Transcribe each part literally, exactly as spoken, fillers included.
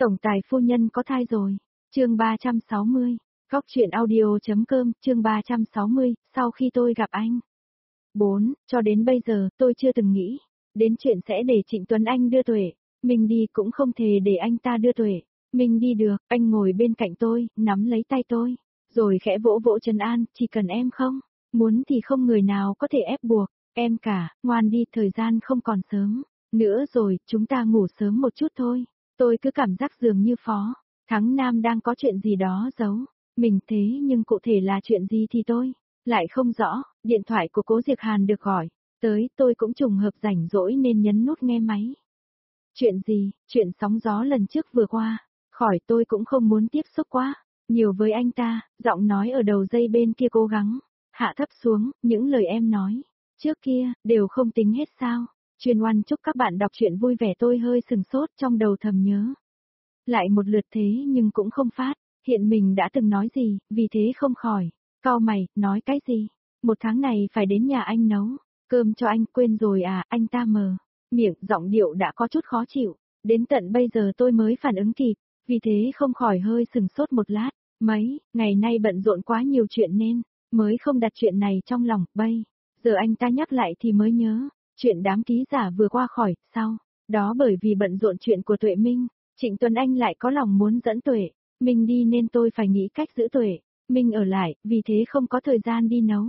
Tổng tài phu nhân có thai rồi. Chương ba trăm sáu mươi. Góc truyện audio.com, chương ba trăm sáu mươi, sau khi tôi gặp anh. bốn. Cho đến bây giờ, tôi chưa từng nghĩ đến chuyện sẽ để Trịnh Tuấn Anh đưa Tuệ. Mình đi cũng không thể để anh ta đưa Tuệ. Mình đi được, anh ngồi bên cạnh tôi, nắm lấy tay tôi, rồi khẽ vỗ vỗ trấn an, chỉ cần em không muốn thì không người nào có thể ép buộc em cả, ngoan đi, thời gian không còn sớm nữa rồi, chúng ta ngủ sớm một chút thôi. Tôi cứ cảm giác dường như Phó Thắng Nam đang có chuyện gì đó giấu mình, thế nhưng cụ thể là chuyện gì thì tôi lại không rõ. Điện thoại của Cố Diệc Hàn được gọi tới, tôi cũng trùng hợp rảnh rỗi nên nhấn nút nghe máy. Chuyện gì? Chuyện sóng gió lần trước vừa qua. Khỏi, tôi cũng không muốn tiếp xúc quá nhiều với anh ta. Giọng nói ở đầu dây bên kia cố gắng hạ thấp xuống, những lời em nói trước kia đều không tính hết sao? Chuyên oan chúc các bạn đọc truyện vui vẻ. Tôi hơi sừng sốt, trong đầu thầm nhớ lại một lượt thế nhưng cũng không phát hiện mình đã từng nói gì, vì thế không khỏi cau mày, nói cái gì? Một tháng này phải đến nhà anh nấu cơm cho anh, quên rồi à? Anh ta mờ miệng, giọng điệu đã có chút khó chịu. Đến tận bây giờ tôi mới phản ứng kịp, vì thế không khỏi hơi sừng sốt một lát. Mấy ngày nay bận rộn quá nhiều chuyện nên mới không đặt chuyện này trong lòng. Bây giờ anh ta nhắc lại thì mới nhớ chuyện đám ký giả vừa qua khỏi. Sau đó bởi vì bận rộn chuyện của Tuệ Minh, Trịnh Tuấn Anh lại có lòng muốn dẫn Tuệ Minh đi nên tôi phải nghĩ cách giữ Tuệ Minh ở lại, vì thế không có thời gian đi nấu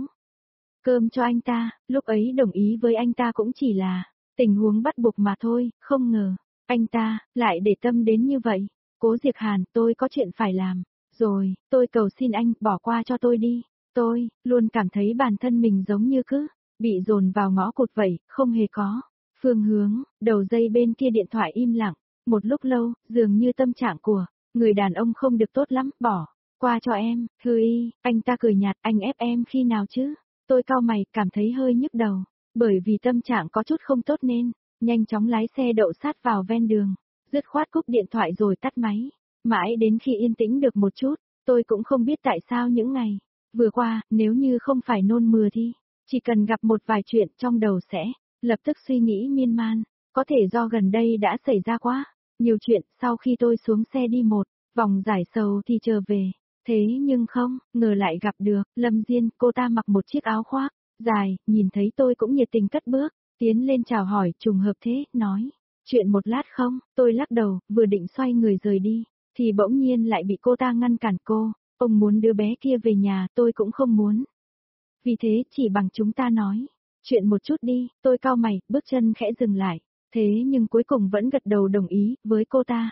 cơm cho anh ta. Lúc ấy đồng ý với anh ta cũng chỉ là tình huống bắt buộc mà thôi, không ngờ anh ta lại để tâm đến như vậy. Cố Diệc Hàn, tôi có chuyện phải làm rồi, tôi cầu xin anh bỏ qua cho tôi đi. Tôi luôn cảm thấy bản thân mình giống như cứ bị dồn vào ngõ cụt vậy, không hề có phương hướng. Đầu dây bên kia điện thoại im lặng một lúc lâu, dường như tâm trạng của người đàn ông không được tốt lắm. Bỏ qua cho em, Thư Y. Anh ta cười nhạt, anh ép em khi nào chứ? Tôi cau mày, cảm thấy hơi nhức đầu, bởi vì tâm trạng có chút không tốt nên nhanh chóng lái xe đậu sát vào ven đường, dứt khoát cúp điện thoại rồi tắt máy. Mãi đến khi yên tĩnh được một chút, tôi cũng không biết tại sao những ngày vừa qua, nếu như không phải nôn mửa thì chỉ cần gặp một vài chuyện trong đầu sẽ lập tức suy nghĩ miên man. Có thể do gần đây đã xảy ra quá nhiều chuyện. Sau khi tôi xuống xe đi một vòng giải sầu thì trở về, thế nhưng không ngờ lại gặp được Lâm Diên. Cô ta mặc một chiếc áo khoác dài, nhìn thấy tôi cũng nhiệt tình cất bước tiến lên chào hỏi. Trùng hợp thế, nói chuyện một lát không? Tôi lắc đầu, vừa định xoay người rời đi thì bỗng nhiên lại bị cô ta ngăn cản. Cô, ông muốn đứa bé kia về nhà, tôi cũng không muốn. Vì thế chỉ bằng chúng ta nói chuyện một chút đi. Tôi cau mày, bước chân khẽ dừng lại, thế nhưng cuối cùng vẫn gật đầu đồng ý với cô ta.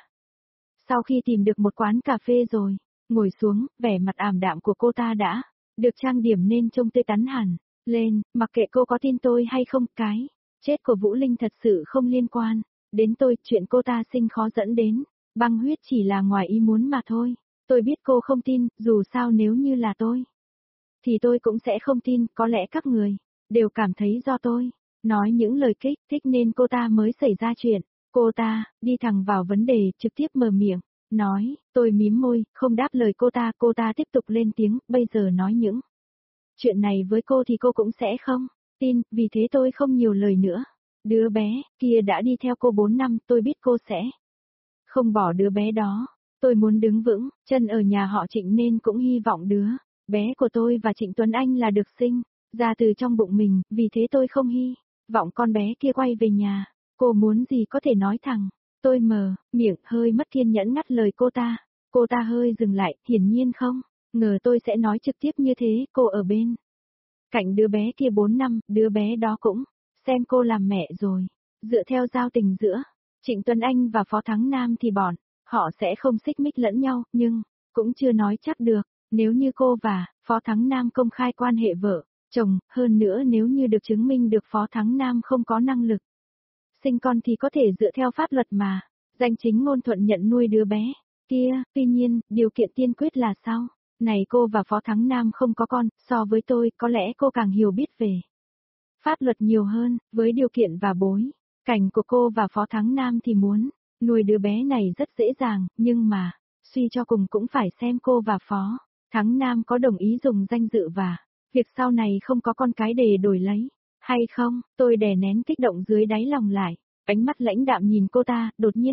Sau khi tìm được một quán cà phê rồi ngồi xuống, vẻ mặt ảm đạm của cô ta đã được trang điểm nên trông tươi tắn hẳn lên. Mặc kệ cô có tin tôi hay không, cái chết của Vũ Linh thật sự không liên quan đến tôi. Chuyện cô ta sinh khó dẫn đến băng huyết chỉ là ngoài ý muốn mà thôi. Tôi biết cô không tin, dù sao nếu như là tôi thì tôi cũng sẽ không tin. Có lẽ các người đều cảm thấy do tôi nói những lời kích thích nên cô ta mới xảy ra chuyện. Cô ta đi thẳng vào vấn đề, trực tiếp mở miệng nói. Tôi mím môi, không đáp lời cô ta. Cô ta tiếp tục lên tiếng, bây giờ nói những chuyện này với cô thì cô cũng sẽ không tin, vì thế tôi không nhiều lời nữa. Đứa bé kia đã đi theo cô bốn năm, tôi biết cô sẽ không bỏ đứa bé đó. Tôi muốn đứng vững chân ở nhà họ Trịnh nên cũng hy vọng đứa bé của tôi và Trịnh Tuấn Anh là được sinh ra từ trong bụng mình, vì thế tôi không hy vọng con bé kia quay về nhà. Cô muốn gì có thể nói thẳng. Tôi mờ miệng, hơi mất kiên nhẫn ngắt lời cô ta. Cô ta hơi dừng lại, hiển nhiên không ngờ tôi sẽ nói trực tiếp như thế. Cô ở bên cạnh đứa bé kia bốn năm, đứa bé đó cũng xem cô làm mẹ rồi. Dựa theo giao tình giữa Trịnh Tuấn Anh và Phó Thắng Nam thì bọn họ sẽ không xích mích lẫn nhau, nhưng cũng chưa nói chắc được. Nếu như cô và Phó Thắng Nam công khai quan hệ vợ chồng, hơn nữa nếu như được chứng minh được Phó Thắng Nam không có năng lực sinh con thì có thể dựa theo pháp luật mà danh chính ngôn thuận nhận nuôi đứa bé kia. Tuy nhiên, điều kiện tiên quyết là sau này cô và Phó Thắng Nam không có con. So với tôi, có lẽ cô càng hiểu biết về pháp luật nhiều hơn. Với điều kiện và bối cảnh của cô và Phó Thắng Nam thì muốn nuôi đứa bé này rất dễ dàng, nhưng mà suy cho cùng cũng phải xem cô và Phó Thắng Nam có đồng ý dùng danh dự và việc sau này không có con cái để đổi lấy hay không. Tôi đè nén kích động dưới đáy lòng lại, ánh mắt lãnh đạm nhìn cô ta, đột nhiên bật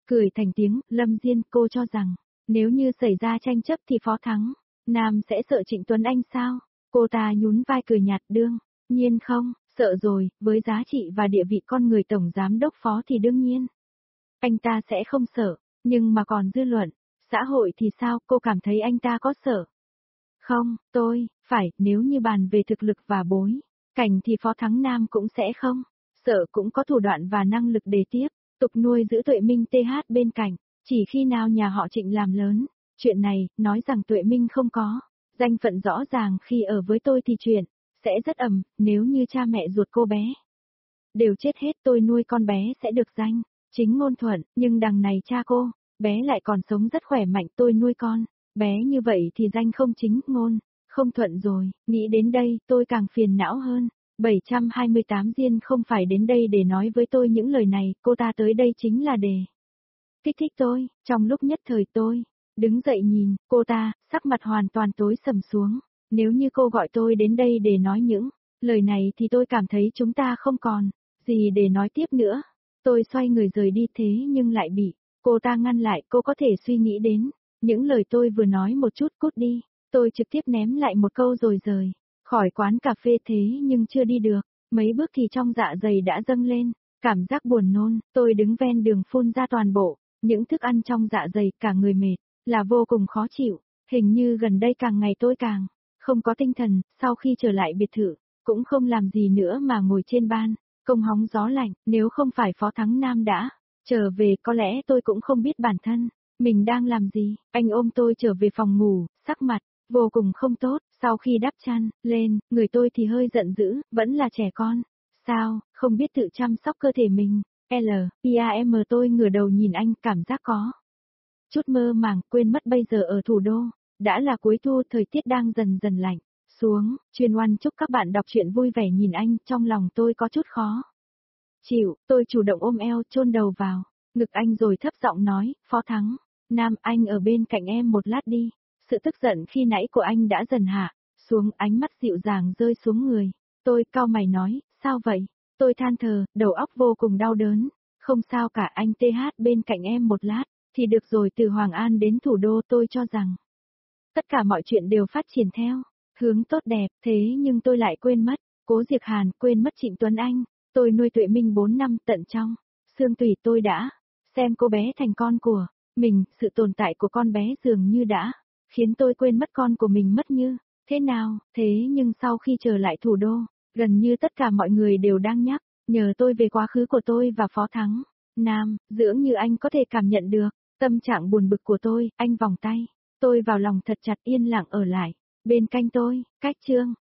Cười thành tiếng, Lâm Diên, cô cho rằng, nếu như xảy ra tranh chấp thì Phó Thắng Nam sẽ sợ Trịnh Tuấn Anh sao? Cô ta nhún vai cười nhạt, đương nhiên không, sợ rồi, với giá trị và địa vị con người tổng giám đốc phó thì đương nhiên. Anh ta sẽ không sợ, nhưng mà còn dư luận, xã hội thì sao, cô cảm thấy anh ta có sợ? Không, tôi, phải, nếu như bàn về thực lực và bối cảnh thì Phó Thắng Nam cũng sẽ không, sợ cũng có thủ đoạn và năng lực để tiếp tục nuôi giữ Tuệ Minh tê hát bên cạnh, chỉ khi nào nhà họ Trịnh làm lớn, chuyện này, nói rằng Tuệ Minh không có danh phận rõ ràng khi ở với tôi thì chuyện sẽ rất ầm, nếu như cha mẹ ruột cô bé đều chết hết, tôi nuôi con bé sẽ được danh chính ngôn thuận, nhưng đằng này cha cô bé lại còn sống rất khỏe mạnh, tôi nuôi con bé như vậy thì danh không chính ngôn không thuận rồi, nghĩ đến đây, tôi càng phiền não hơn. bảy trăm hai mươi tám Diên không phải đến đây để nói với tôi những lời này, cô ta tới đây chính là để kích thích tôi, trong lúc nhất thời tôi đứng dậy nhìn, cô ta, sắc mặt hoàn toàn tối sầm xuống, nếu như cô gọi tôi đến đây để nói những lời này thì tôi cảm thấy chúng ta không còn gì để nói tiếp nữa. Tôi xoay người rời đi thế nhưng lại bị cô ta ngăn lại, cô có thể suy nghĩ đến những lời tôi vừa nói một chút, cút đi. Tôi trực tiếp ném lại một câu rồi rời khỏi quán cà phê, thế nhưng chưa đi được mấy bước thì trong dạ dày đã dâng lên cảm giác buồn nôn, tôi đứng ven đường phun ra toàn bộ những thức ăn trong dạ dày, cả người mệt, là vô cùng khó chịu. Hình như gần đây càng ngày tôi càng không có tinh thần, sau khi trở lại biệt thự, cũng không làm gì nữa mà ngồi trên ban công hóng gió lạnh, nếu không phải Phó Thắng Nam đã trở về có lẽ tôi cũng không biết bản thân mình đang làm gì. Anh ôm tôi trở về phòng ngủ, sắc mặt vô cùng không tốt, sau khi đắp chăn lên, người tôi thì hơi giận dữ, vẫn là trẻ con. Sao, không biết tự chăm sóc cơ thể mình. L, I A M tôi ngửa đầu nhìn anh, cảm giác có chút mơ màng, quên mất bây giờ ở thủ đô, đã là cuối thu, thời tiết đang dần dần lạnh xuống. Chuyên Oan chúc các bạn đọc truyện vui vẻ, nhìn anh, trong lòng tôi có chút khó chịu, tôi chủ động ôm eo, chôn đầu vào ngực anh rồi thấp giọng nói, Phó Thắng Nam, anh ở bên cạnh em một lát đi. Sự tức giận khi nãy của anh đã dần hạ xuống, ánh mắt dịu dàng rơi xuống người tôi, cau mày nói, sao vậy? Tôi than thở, đầu óc vô cùng đau đớn. Không sao cả, anh tê hát bên cạnh em một lát thì được rồi. Từ Hoàng An đến thủ đô, tôi cho rằng tất cả mọi chuyện đều phát triển theo hướng tốt đẹp, thế nhưng tôi lại quên mất Cố Diệc Hàn, quên mất Trịnh Tuấn Anh. Tôi nuôi Tuệ Minh bốn năm, tận trong xương tủy tôi đã xem cô bé thành con của mình, sự tồn tại của con bé dường như đã khiến tôi quên mất con của mình mất như thế nào. Thế nhưng sau khi trở lại thủ đô, gần như tất cả mọi người đều đang nhắc nhờ tôi về quá khứ của tôi và Phó Thắng Nam, dưỡng như anh có thể cảm nhận được tâm trạng buồn bực của tôi. Anh vòng tay tôi vào lòng thật chặt, yên lặng ở lại bên cạnh tôi. Cách chương